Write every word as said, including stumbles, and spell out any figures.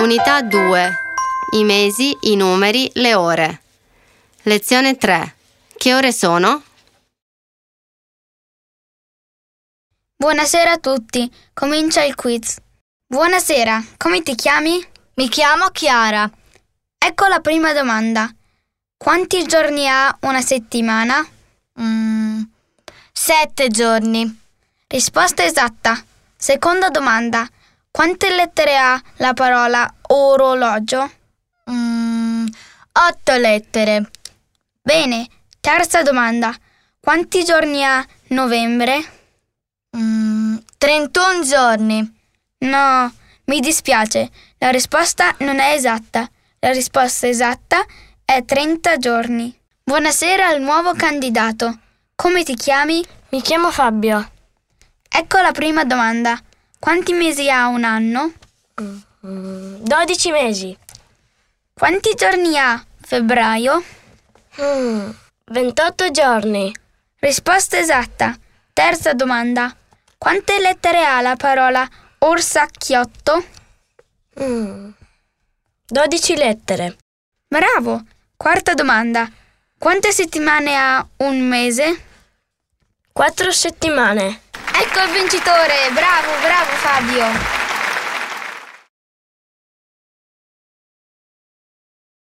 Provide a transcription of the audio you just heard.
Unità due. I mesi, i numeri, le ore. Lezione tre. Che ore sono? Buonasera a tutti, comincia il quiz. Buonasera, come ti chiami? Mi chiamo Chiara. Ecco la prima domanda. Quanti giorni ha una settimana? Mm, sette giorni. Risposta esatta. Seconda domanda. Quante lettere ha la parola orologio? Mm, otto lettere. Bene. Terza domanda. Quanti giorni ha novembre? Mm, trentuno giorni. No, mi dispiace. La risposta non è esatta. La risposta esatta è trenta giorni. Buonasera al nuovo candidato. Come ti chiami? Mi chiamo Fabio. Ecco la prima domanda. Quanti mesi ha un anno? Mm, dodici mesi. Quanti giorni ha febbraio? Mm, ventotto giorni. Risposta esatta. Terza domanda. Quante lettere ha la parola orsacchiotto? Mm, dodici lettere. Bravo. Quarta domanda. Quante settimane ha un mese? Quattro settimane. Ecco il vincitore. Bravo, bravo Fabio.